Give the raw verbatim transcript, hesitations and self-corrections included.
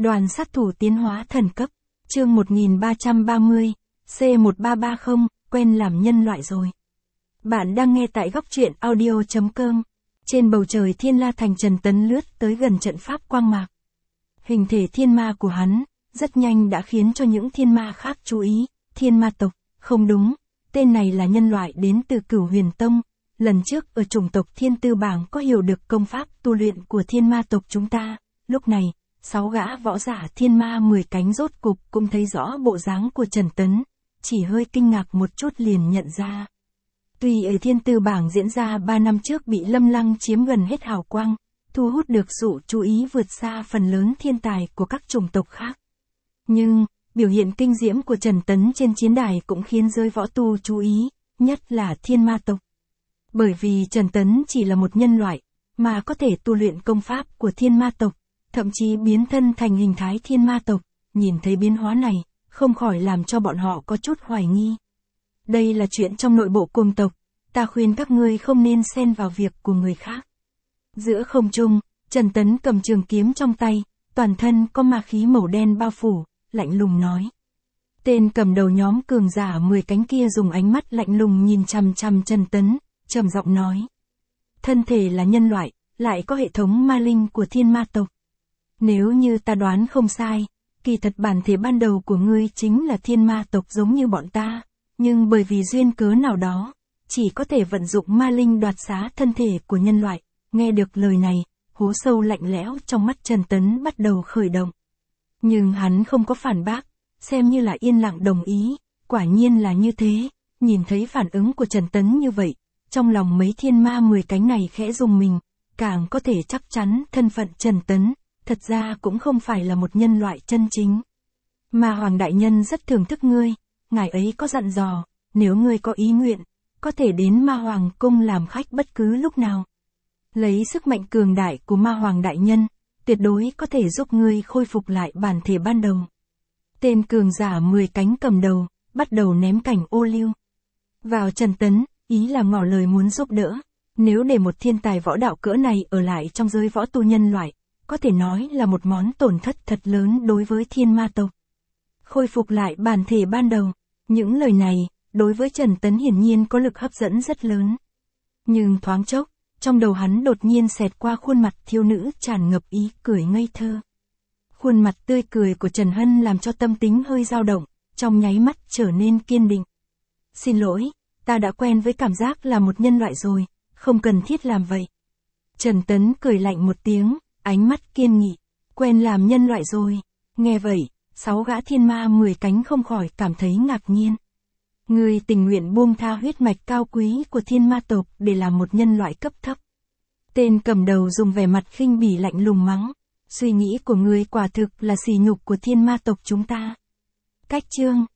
Đoàn sát thủ tiến hóa thần cấp, chương một nghìn ba trăm ba mươi, C một ba ba không, quen làm nhân loại rồi. Bạn đang nghe tại góc truyện audio chấm com. Trên bầu trời Thiên La Thành, Trần Tấn lướt tới gần trận pháp quang mạc. Hình thể thiên ma của hắn, rất nhanh đã khiến cho những thiên ma khác chú ý. Thiên ma tộc, không đúng, tên này là nhân loại đến từ Cửu Huyền Tông. Lần trước ở chủng tộc Thiên Tư Bảng có hiểu được công pháp tu luyện của thiên ma tộc chúng ta. Lúc này, sáu gã võ giả thiên ma mười cánh rốt cục cũng thấy rõ bộ dáng của Trần Tấn, chỉ hơi kinh ngạc một chút liền nhận ra. Tuy ở Thiên Tư Bảng diễn ra ba năm trước bị Lâm Lăng chiếm gần hết hào quang, thu hút được sự chú ý vượt xa phần lớn thiên tài của các chủng tộc khác. Nhưng, biểu hiện kinh diễm của Trần Tấn trên chiến đài cũng khiến giới võ tu chú ý, nhất là thiên ma tộc. Bởi vì Trần Tấn chỉ là một nhân loại, mà có thể tu luyện công pháp của thiên ma tộc, thậm chí biến thân thành hình thái thiên ma tộc, nhìn thấy biến hóa này, không khỏi làm cho bọn họ có chút hoài nghi. Đây là chuyện trong nội bộ cùng tộc, ta khuyên các ngươi không nên xen vào việc của người khác. Giữa không trung, Trần Tấn cầm trường kiếm trong tay, toàn thân có ma khí màu đen bao phủ, lạnh lùng nói. Tên cầm đầu nhóm cường giả mười cánh kia dùng ánh mắt lạnh lùng nhìn chằm chằm Trần Tấn, trầm giọng nói. Thân thể là nhân loại, lại có hệ thống ma linh của thiên ma tộc. Nếu như ta đoán không sai, kỳ thật bản thể ban đầu của ngươi chính là thiên ma tộc giống như bọn ta, nhưng bởi vì duyên cớ nào đó, chỉ có thể vận dụng ma linh đoạt xá thân thể của nhân loại. Nghe được lời này, hố sâu lạnh lẽo trong mắt Trần Tấn bắt đầu khởi động. Nhưng hắn không có phản bác, xem như là yên lặng đồng ý, quả nhiên là như thế. Nhìn thấy phản ứng của Trần Tấn như vậy, trong lòng mấy thiên ma mười cánh này khẽ rùng mình, càng có thể chắc chắn thân phận Trần Tấn, thật ra cũng không phải là một nhân loại chân chính. Ma Hoàng Đại Nhân rất thưởng thức ngươi, ngài ấy có dặn dò, nếu ngươi có ý nguyện, có thể đến Ma Hoàng Cung làm khách bất cứ lúc nào. Lấy sức mạnh cường đại của Ma Hoàng Đại Nhân, tuyệt đối có thể giúp ngươi khôi phục lại bản thể ban đầu. Tên cường giả mười cánh cầm đầu, bắt đầu ném cảnh ô liu vào Trần Tấn, ý là ngỏ lời muốn giúp đỡ. Nếu để một thiên tài võ đạo cỡ này ở lại trong giới võ tu nhân loại, có thể nói là một món tổn thất thật lớn đối với thiên ma tộc. Khôi phục lại bản thể ban đầu, những lời này, đối với Trần Tấn hiển nhiên có lực hấp dẫn rất lớn. Nhưng thoáng chốc, trong đầu hắn đột nhiên xẹt qua khuôn mặt thiếu nữ tràn ngập ý cười ngây thơ. Khuôn mặt tươi cười của Trần Hân làm cho tâm tính hơi dao động, trong nháy mắt trở nên kiên định. Xin lỗi, ta đã quen với cảm giác là một nhân loại rồi, không cần thiết làm vậy. Trần Tấn cười lạnh một tiếng, ánh mắt kiên nghị, quen làm nhân loại rồi. Nghe vậy, sáu gã thiên ma mười cánh không khỏi cảm thấy ngạc nhiên. Ngươi tình nguyện buông tha huyết mạch cao quý của thiên ma tộc để làm một nhân loại cấp thấp. Tên cầm đầu dùng vẻ mặt khinh bỉ lạnh lùng mắng. Suy nghĩ của ngươi quả thực là sỉ nhục của thiên ma tộc chúng ta. Cách chương